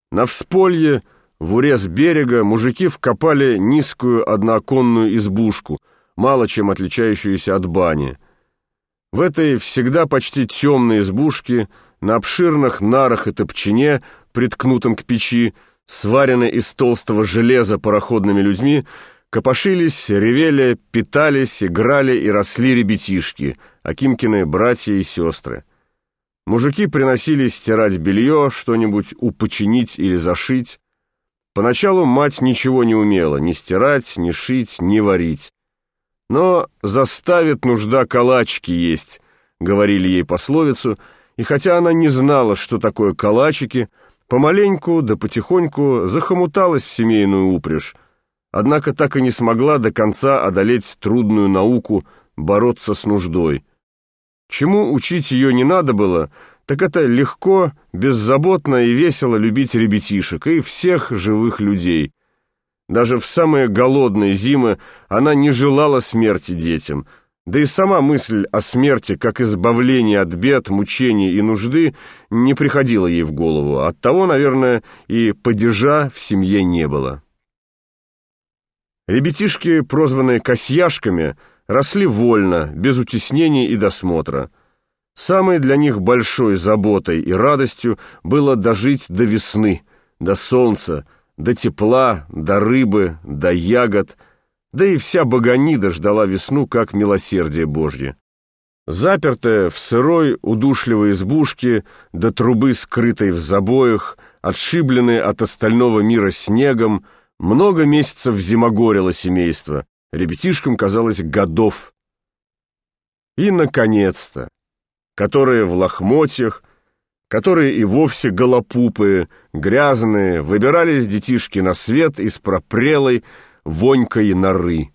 На всполье, в урез берега, мужики вкопали низкую однооконную избушку, мало чем отличающуюся от бани. В этой всегда почти темной избушке, на обширных нарах и топчине, приткнутом к печи, сваренной из толстого железа пароходными людьми, копошились, ревели, питались, играли и росли ребятишки, Акимкины братья и сестры. Мужики приносили стирать белье, что-нибудь упочинить или зашить. Поначалу мать ничего не умела, ни стирать, ни шить, ни варить. Но заставит нужда калачики есть, говорили ей пословицу, и хотя она не знала, что такое калачики, помаленьку да потихоньку захомуталась в семейную упряжь, однако так и не смогла до конца одолеть трудную науку бороться с нуждой. Чему учить ее не надо было, так это легко, беззаботно и весело любить ребятишек и всех живых людей. Даже в самые голодные зимы она не желала смерти детям, да и сама мысль о смерти как избавлении от бед, мучений и нужды не приходила ей в голову. Оттого, наверное, и падежа в семье не было. Ребятишки, прозванные косьяшками, росли вольно, без утеснений и досмотра. Самой для них большой заботой и радостью было дожить до весны, до солнца, до тепла, до рыбы, до ягод, да и вся Богонида ждала весну как милосердие Божье. Запертая в сырой, удушливой избушке, до трубы, скрытой в забоях, отшибленной от остального мира снегом, много месяцев зимогорело семейство, ребятишкам казалось годов. И, наконец-то, которые в лохмотьях, которые и вовсе голопупые, грязные, выбирались детишки на свет из пропрелой, вонькой норы.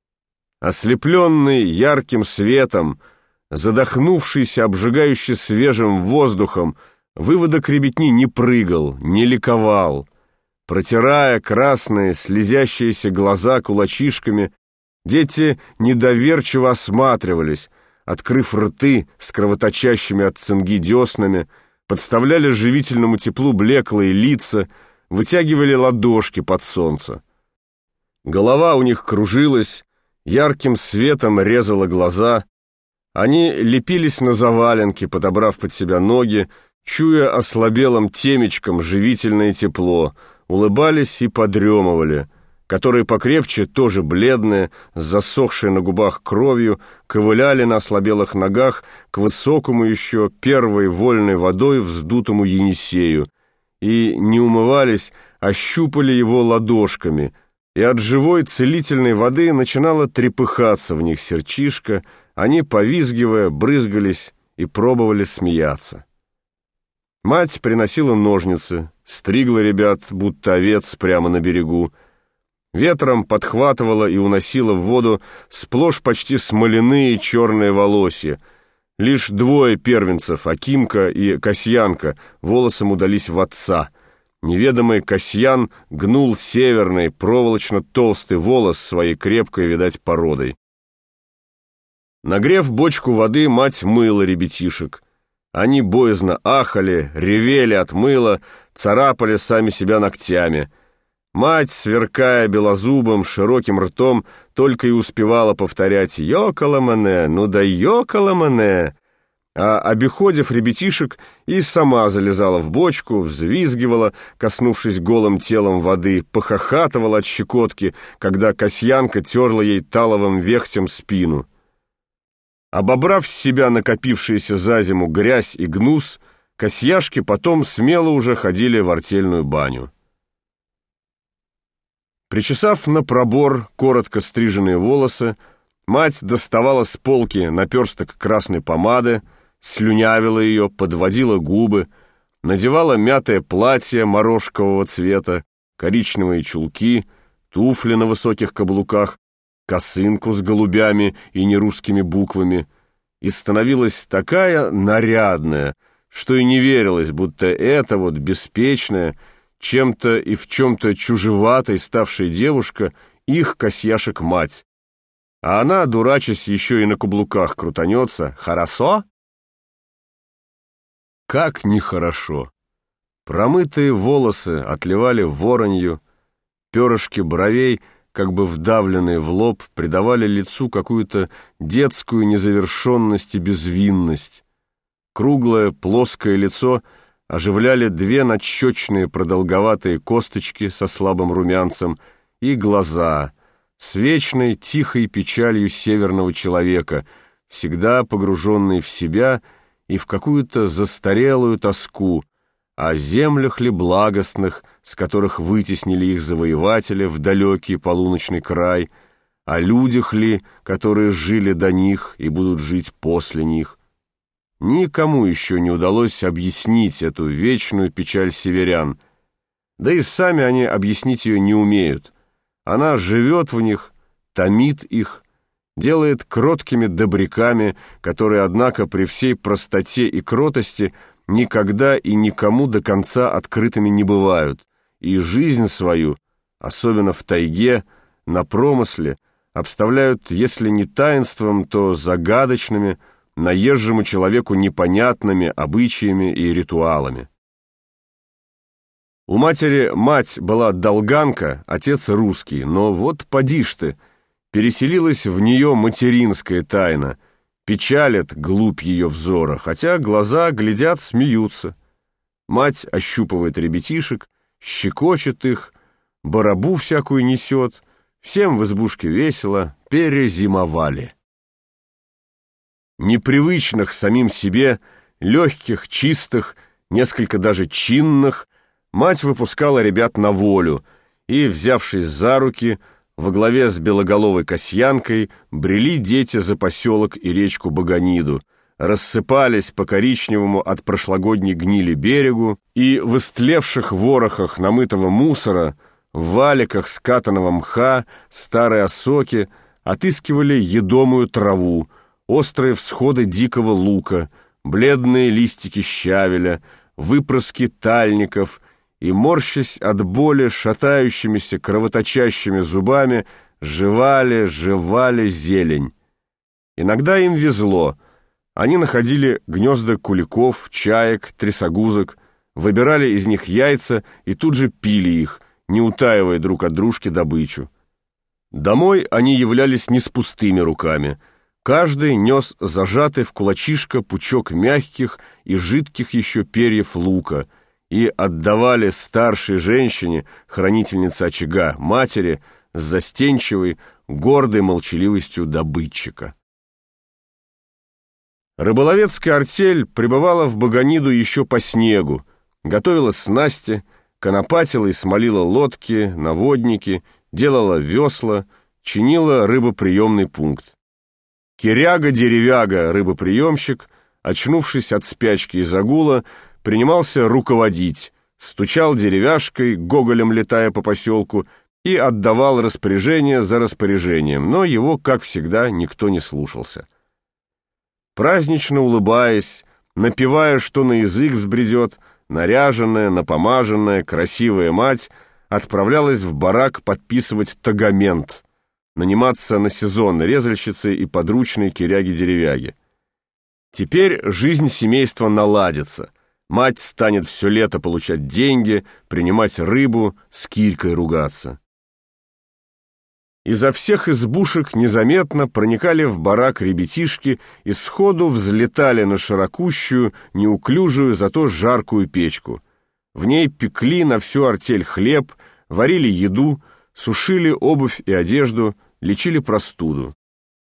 Ослепленный ярким светом, задохнувшийся, обжигающе свежим воздухом, выводок ребятни не прыгал, не ликовал. Протирая красные, слезящиеся глаза кулачишками, дети недоверчиво осматривались, открыв рты с кровоточащими от цинги деснами, подставляли живительному теплу блеклые лица, вытягивали ладошки под солнце. Голова у них кружилась, ярким светом резала глаза. Они лепились на заваленки, подобрав под себя ноги, чуя ослабелым темечком живительное тепло, улыбались и подремывали, которые покрепче, тоже бледные, с засохшей на губах кровью, ковыляли на ослабелых ногах к высокому еще первой вольной водой вздутому Енисею и не умывались, а щупали его ладошками, и от живой целительной воды начинало трепыхаться в них сердчишко, они, повизгивая, брызгались и пробовали смеяться. Мать приносила ножницы, стригла ребят, будто овец, прямо на берегу. Ветром подхватывала и уносила в воду сплошь почти смоляные черные волосья. Лишь двое первенцев, Акимка и Касьянка, волосом удались в отца. Неведомый Касьян гнул северный, проволочно-толстый волос своей крепкой, видать, породой. Нагрев бочку воды, мать мыла ребятишек. Они боязно ахали, ревели от мыла, царапали сами себя ногтями. Мать, сверкая белозубым, широким ртом, только и успевала повторять «Йокала мене, ну да йокала мене!», а, обиходив ребятишек, и сама залезала в бочку, взвизгивала, коснувшись голым телом воды, похохатывала от щекотки, когда Касьянка терла ей таловым вехтем спину. Обобрав с себя накопившиеся за зиму грязь и гнус, косьяшки потом смело уже ходили в артельную баню. Причесав на пробор коротко стриженные волосы, мать доставала с полки наперсток красной помады, слюнявила ее, подводила губы, надевала мятое платье морошкового цвета, коричневые чулки, туфли на высоких каблуках, косынку с голубями и нерусскими буквами, и становилась такая нарядная, что и не верилось, будто эта вот беспечная, чем-то и в чем-то чужеватой ставшая девушка их Касьяшек мать. А она, дурачась, еще и на каблуках крутанется. Хорошо? Как нехорошо! Промытые волосы отливали воронью, перышки бровей, как бы вдавленные в лоб, придавали лицу какую-то детскую незавершенность и безвинность. Круглое, плоское лицо оживляли две надщечные продолговатые косточки со слабым румянцем и глаза с вечной тихой печалью северного человека, всегда погруженные в себя и в какую-то застарелую тоску, о землях ли благостных, с которых вытеснили их завоеватели в далекий полуночный край, о людях ли, которые жили до них и будут жить после них. Никому еще не удалось объяснить эту вечную печаль северян, да и сами они объяснить ее не умеют. Она живет в них, томит их, делает кроткими добряками, которые, однако, при всей простоте и кротости никогда и никому до конца открытыми не бывают, и жизнь свою, особенно в тайге, на промысле, обставляют, если не таинством, то загадочными, наезжему человеку непонятными обычаями и ритуалами. У матери мать была долганка, отец русский, но вот поди ж ты, переселилась в нее материнская тайна, печалит глубь ее взора, хотя глаза глядят, смеются. Мать ощупывает ребятишек, щекочет их, барабу всякую несет, всем в избушке весело, перезимовали. Непривычных самим себе, легких, чистых, несколько даже чинных, мать выпускала ребят на волю и, взявшись за руки, во главе с белоголовой Касьянкой брели дети за поселок и речку Баганиду, рассыпались по коричневому от прошлогодней гнили берегу и в истлевших ворохах намытого мусора, в валиках скатанного мха, старой осоки отыскивали едомую траву, острые всходы дикого лука, бледные листики щавеля, выпрыски тальников и, морщась от боли шатающимися кровоточащими зубами, жевали зелень. Иногда им везло. Они находили гнезда куликов, чаек, трясогузок, выбирали из них яйца и тут же пили их, не утаивая друг от дружки добычу. Домой они являлись не с пустыми руками. Каждый нес зажатый в кулачишко пучок мягких и жидких еще перьев лука и отдавали старшей женщине, хранительнице очага, матери, с застенчивой, гордой молчаливостью добытчика. Рыболовецкая артель прибывала в Баганиду еще по снегу, готовила снасти, конопатила и смолила лодки, наводники, делала весла, чинила рыбоприемный пункт. Киряга-деревяга, рыбоприемщик, очнувшись от спячки и загула, принимался руководить, стучал деревяшкой, гоголем летая по поселку, и отдавал распоряжение за распоряжением, но его, как всегда, никто не слушался. Празднично улыбаясь, напевая, что на язык взбредет, наряженная, напомаженная, красивая мать отправлялась в барак подписывать тагамент, наниматься на сезон резальщицы и подручной киряги-деревяги. Теперь жизнь семейства наладится. Мать станет все лето получать деньги, принимать рыбу, с Кирькой ругаться. Изо всех избушек незаметно проникали в барак ребятишки и сходу взлетали на широкущую, неуклюжую, зато жаркую печку. В ней пекли на всю артель хлеб, варили еду, сушили обувь и одежду, лечили простуду.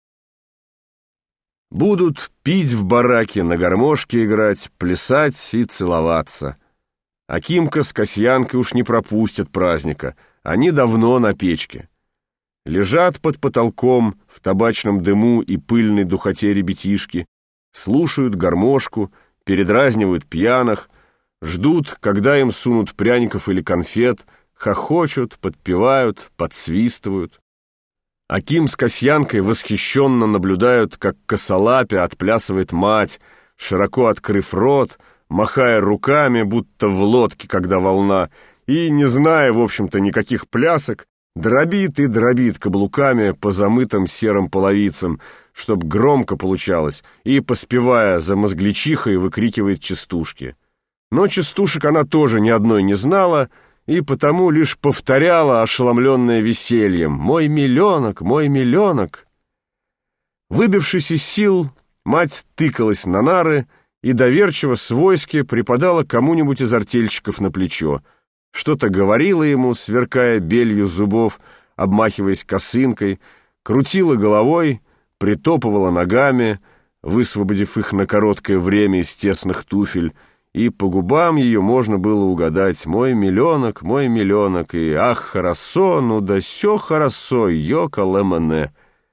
Будут пить в бараке, на гармошке играть, плясать и целоваться. Акимка с Касьянкой уж не пропустят праздника, они давно на печке. Лежат под потолком в табачном дыму и пыльной духоте ребятишки, слушают гармошку, передразнивают пьяных, ждут, когда им сунут пряников или конфет, хохочут, подпевают, подсвистывают. Аким с Касьянкой восхищенно наблюдают, как косолапя отплясывает мать, широко открыв рот, махая руками, будто в лодке, когда волна, и, не зная, в общем-то, никаких плясок, дробит и дробит каблуками по замытым серым половицам, чтоб громко получалось, и, поспевая за мозглячихой, выкрикивает частушки. Но частушек она тоже ни одной не знала, и потому лишь повторяла, ошеломленная весельем: «Мой миленок, мой миленок». Выбившись из сил, мать тыкалась на нары и доверчиво свойски припадала кому-нибудь из артельщиков на плечо, что-то говорила ему, сверкая белью зубов, обмахиваясь косынкой, крутила головой, притопывала ногами, высвободив их на короткое время из тесных туфель, и по губам ее можно было угадать: мой миленок, и ах, хорошо, ну да сё хорошо, йока-лэмэне».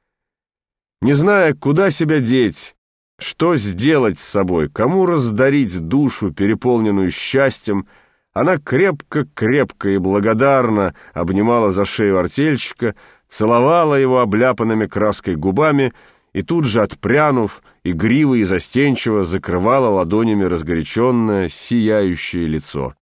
Не зная, куда себя деть, что сделать с собой, кому раздарить душу, переполненную счастьем, она крепко-крепко и благодарно обнимала за шею артельщика, целовала его обляпанными краской губами и тут же, отпрянув, игриво и застенчиво закрывала ладонями разгоряченное, сияющее лицо.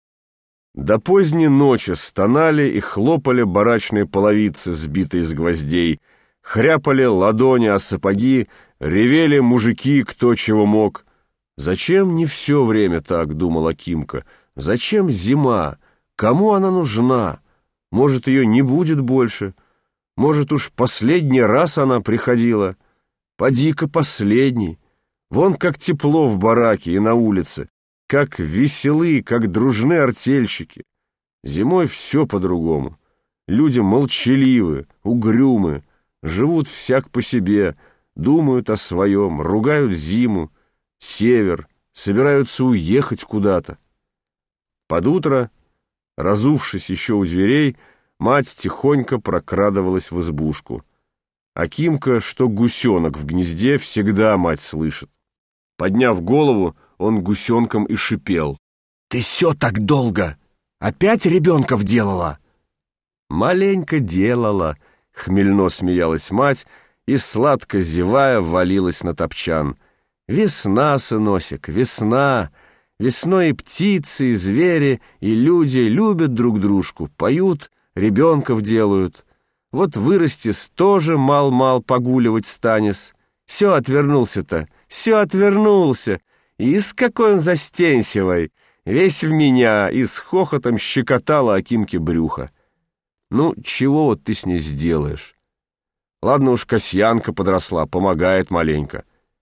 До поздней ночи стонали и хлопали барачные половицы, сбитые с гвоздей, хряпали ладони о сапоги, ревели мужики кто чего мог. «Зачем не все время так?» — думала Кимка. «Зачем зима? Кому она нужна? Может, ее не будет больше? Может, уж последний раз она приходила? Поди-ка последний. Вон как тепло в бараке и на улице, как веселы, как дружны артельщики. Зимой все по-другому. Люди молчаливы, угрюмы, живут всяк по себе, думают о своем, ругают зиму, север, собираются уехать куда-то». Под утро, разувшись еще у дверей, мать тихонько прокрадывалась в избушку. А Кимка, что гусенок в гнезде, всегда мать слышит. Подняв голову, он гусенком и шипел: «Ты все так долго! Опять ребенка вделала?» «Маленько делала», — хмельно смеялась мать и, сладко зевая, валилась на топчан. «Весна, сыносик, весна! Весной и птицы, и звери, и люди любят друг дружку, поют, ребенков делают. Вот вырастешь, тоже мал-мал погуливать станешь. Все отвернулся-то, все отвернулся. И с какой он застенчивый, весь в меня, и с хохотом щекотала Акимке брюхо. Ну, чего вот ты с ней сделаешь? Ладно уж, Касьянка подросла, помогает маленько.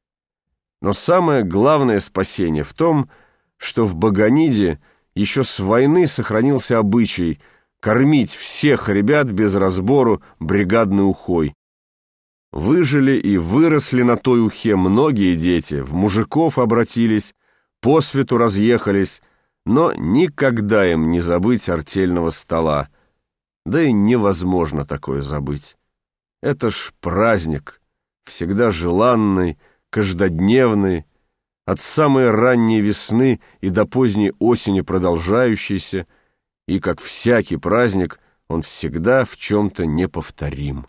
Но самое главное спасение в том, что в Баганиде еще с войны сохранился обычай кормить всех ребят без разбору бригадной ухой. Выжили и выросли на той ухе многие дети, в мужиков обратились, по свету разъехались, но никогда им не забыть артельного стола. Да и невозможно такое забыть. Это ж праздник, всегда желанный, каждодневный, от самой ранней весны и до поздней осени продолжающийся, и, как всякий праздник, он всегда в чем-то неповторим.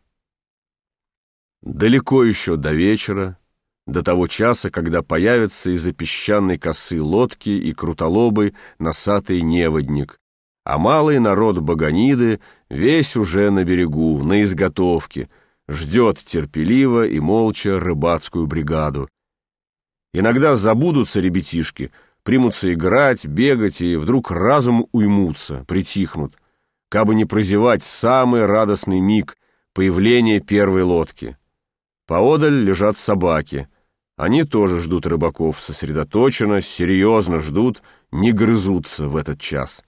Далеко еще до вечера, до того часа, когда появится из-за песчаной косы лодки и крутолобый носатый неводник, а малый народ Баганиды весь уже на берегу, на изготовке, ждет терпеливо и молча рыбацкую бригаду. Иногда забудутся ребятишки, примутся играть, бегать, и вдруг разум уймутся, притихнут, кабы не прозевать самый радостный миг появления первой лодки. Поодаль лежат собаки. Они тоже ждут рыбаков, сосредоточенно, серьезно ждут, не грызутся в этот час.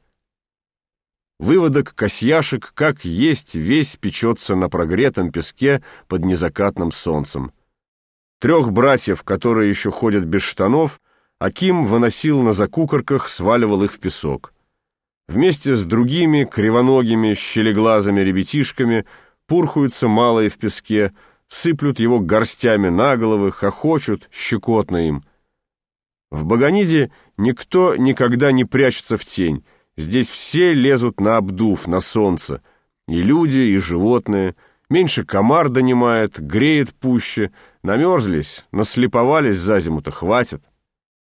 Выводок Касьяшек, как есть, весь печется на прогретом песке под незакатным солнцем. 3 братьев, которые еще ходят без штанов, Аким выносил на закукорках, сваливал их в песок. Вместе с другими кривоногими, щелеглазыми ребятишками пурхаются малые в песке, сыплют его горстями на головы, хохочут, щекотно им. В Баганиде никто никогда не прячется в тень. Здесь все лезут на обдув, на солнце. И люди, и животные. Меньше комар донимает, греет пуще. Намерзлись, наслеповались за зиму-то, хватит.